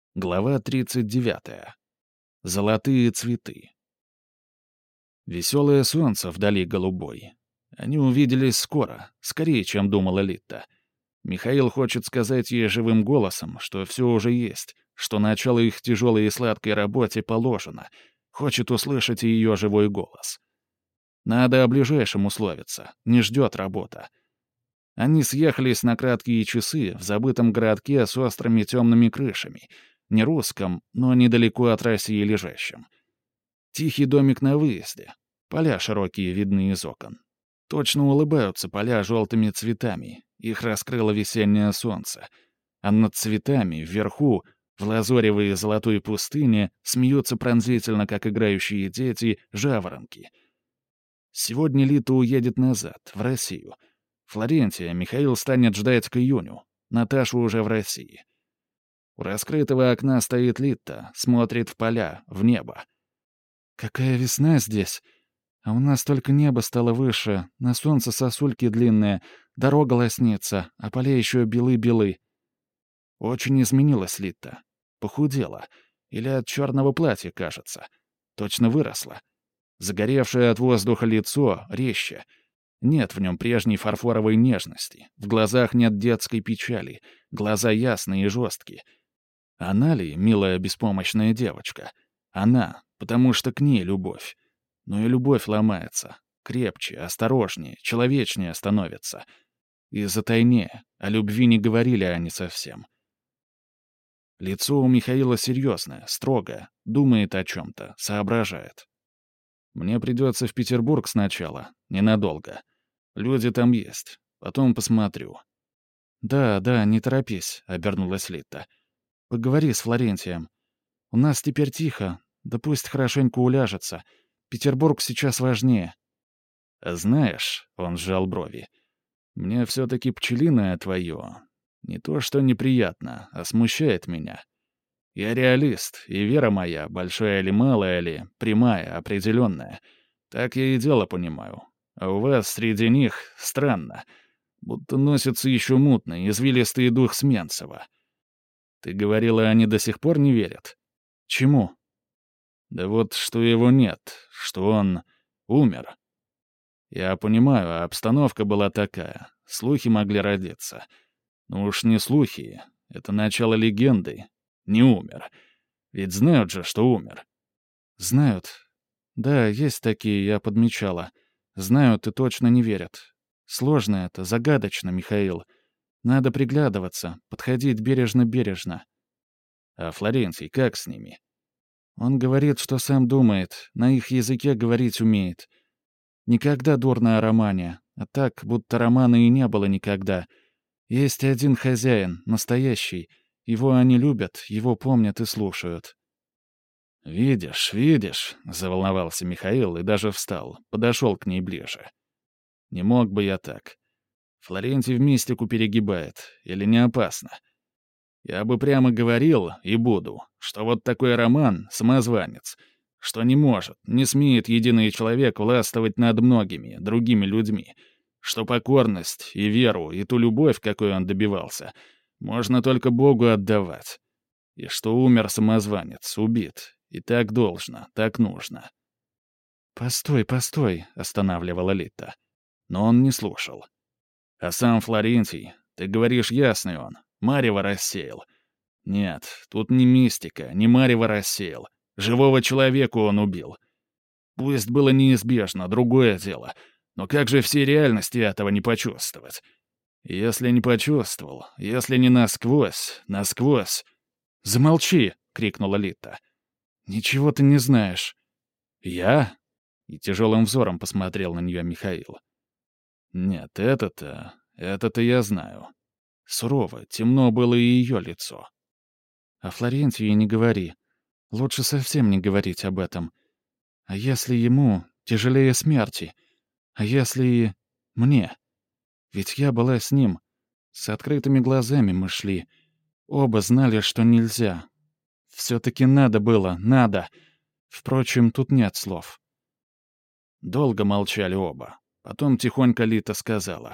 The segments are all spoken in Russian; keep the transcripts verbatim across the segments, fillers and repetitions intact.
Глава тридцать девятая. Золотые цветы. Веселое солнце вдали голубой. Они увиделись скоро, скорее, чем думала Литта. Михаил хочет сказать ей живым голосом, что все уже есть, что начало их тяжелой и сладкой работе положено. Хочет услышать ее живой голос. Надо о ближайшем условиться, не ждет работа. Они съехались на краткие часы в забытом городке с острыми темными крышами, не русском, но недалеко от России лежащем. Тихий домик на выезде. Поля широкие видны из окон. Точно улыбаются поля желтыми цветами. Их раскрыло весеннее солнце. А над цветами, вверху, в лазоревой золотой пустыне, смеются пронзительно, как играющие дети, жаворонки. Сегодня Лита уедет назад, в Россию. Флорентия Михаил станет ждать к июню. Наташа уже в России. У раскрытого окна стоит Литта, смотрит в поля, в небо. «Какая весна здесь! А у нас только небо стало выше, на солнце сосульки длинные, дорога лоснится, а поля еще белы-белы». Очень изменилась Литта. Похудела. Или от черного платья, кажется. Точно выросла. Загоревшее от воздуха лицо резче. Нет в нем прежней фарфоровой нежности. В глазах нет детской печали. Глаза ясные и жесткие. Она ли, милая беспомощная девочка? Она, потому что к ней любовь. Но и любовь ломается. Крепче, осторожнее, человечнее становится. И затайнее. О любви не говорили они совсем. Лицо у Михаила серьезное, строгое. Думает о чем-то, соображает. Мне придется в Петербург сначала, ненадолго. Люди там есть. Потом посмотрю. «Да, да, не торопись», — обернулась Литта. «Поговори с Флорентием. У нас теперь тихо, да пусть хорошенько уляжется. Петербург сейчас важнее». «Знаешь», — он сжал брови, — «мне все-таки пчелиное твое. Не то что неприятно, а смущает меня. Я реалист, и вера моя, большая или малая ли, прямая, определенная. Так я и дело понимаю. А у вас среди них странно. Будто носится еще мутный, извилистый дух Сменцева. Ты говорила, они до сих пор не верят? Чему? Да вот, что его нет, что он умер. Я понимаю, обстановка была такая. Слухи могли родиться. Но уж не слухи. Это начало легенды. Не умер. Ведь знают же, что умер. Знают. Да, есть такие, я подмечала. Знают и точно не верят. Сложно это, загадочно, Михаил. Надо приглядываться, подходить бережно-бережно. А Флорентий как с ними? Он говорит, что сам думает, на их языке говорить умеет. Никогда дурно о романе, а так, будто романа и не было никогда. Есть один хозяин, настоящий. Его они любят, его помнят и слушают. «Видишь, видишь», — заволновался Михаил и даже встал, подошел к ней ближе. «Не мог бы я так. Флорентий в мистику перегибает, или не опасно? Я бы прямо говорил, и буду, что вот такой роман — самозванец, что не может, не смеет единый человек властвовать над многими, другими людьми, что покорность и веру, и ту любовь, какой он добивался, можно только Богу отдавать, и что умер самозванец, убит, и так должно, так нужно». «Постой, постой», — останавливала Литта. Но он не слушал. «А сам Флорентий, ты говоришь, ясный он, марево рассеял. Нет, тут не мистика, не марево рассеял. Живого человека он убил. Пусть было неизбежно, другое дело. Но как же всей реальности этого не почувствовать? Если не почувствовал, если не насквозь, насквозь...» «Замолчи!» — крикнула Литта. «Ничего ты не знаешь». «Я?» — и тяжелым взором посмотрел на нее Михаил. «Нет, это-то... это-то я знаю». Сурово, темно было и ее лицо. «О Флорентии не говори. Лучше совсем не говорить об этом. А если ему тяжелее смерти? А если и мне? Ведь я была с ним. С открытыми глазами мы шли. Оба знали, что нельзя. Все-таки надо было, надо. Впрочем, тут нет слов». Долго молчали оба. Потом тихонько Лита сказала.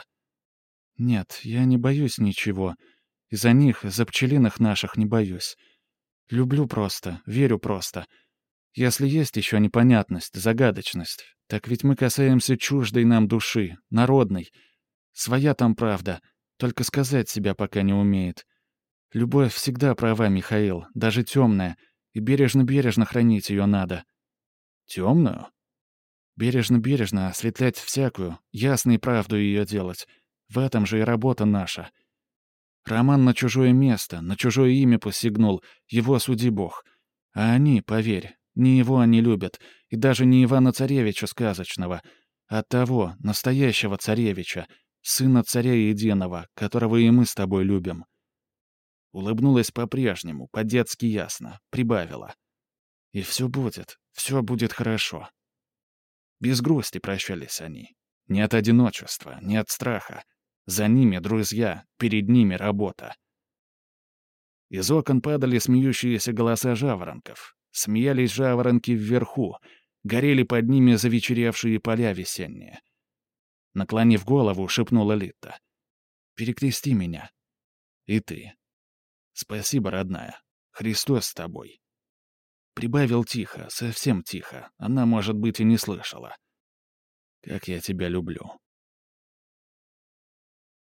«Нет, я не боюсь ничего. И за них, за пчелиных наших не боюсь. Люблю просто, верю просто. Если есть еще непонятность, загадочность, так ведь мы касаемся чуждой нам души, народной. Своя там правда, только сказать себя пока не умеет. Любовь всегда права, Михаил, даже темная, и бережно-бережно хранить ее надо. Темную? Бережно-бережно осветлять всякую, ясно и правду ее делать. В этом же и работа наша. Роман на чужое место, на чужое имя посягнул, его суди Бог. А они, поверь, не его они любят, и даже не Ивана-Царевича сказочного, а того, настоящего царевича, сына царя единого, которого и мы с тобой любим. Улыбнулась по-прежнему, по-детски ясно, прибавила. И все будет, все будет хорошо. Без грусти прощались они. Не от одиночества, не от страха. За ними друзья, перед ними работа. Из окон падали смеющиеся голоса жаворонков. Смеялись жаворонки вверху. Горели под ними завечеревшие поля весенние. Наклонив голову, шепнула Литта. «Перекрести меня». «И ты». «Спасибо, родная. Христос с тобой». Прибавил тихо, совсем тихо. Она, может быть, и не слышала. «Как я тебя люблю».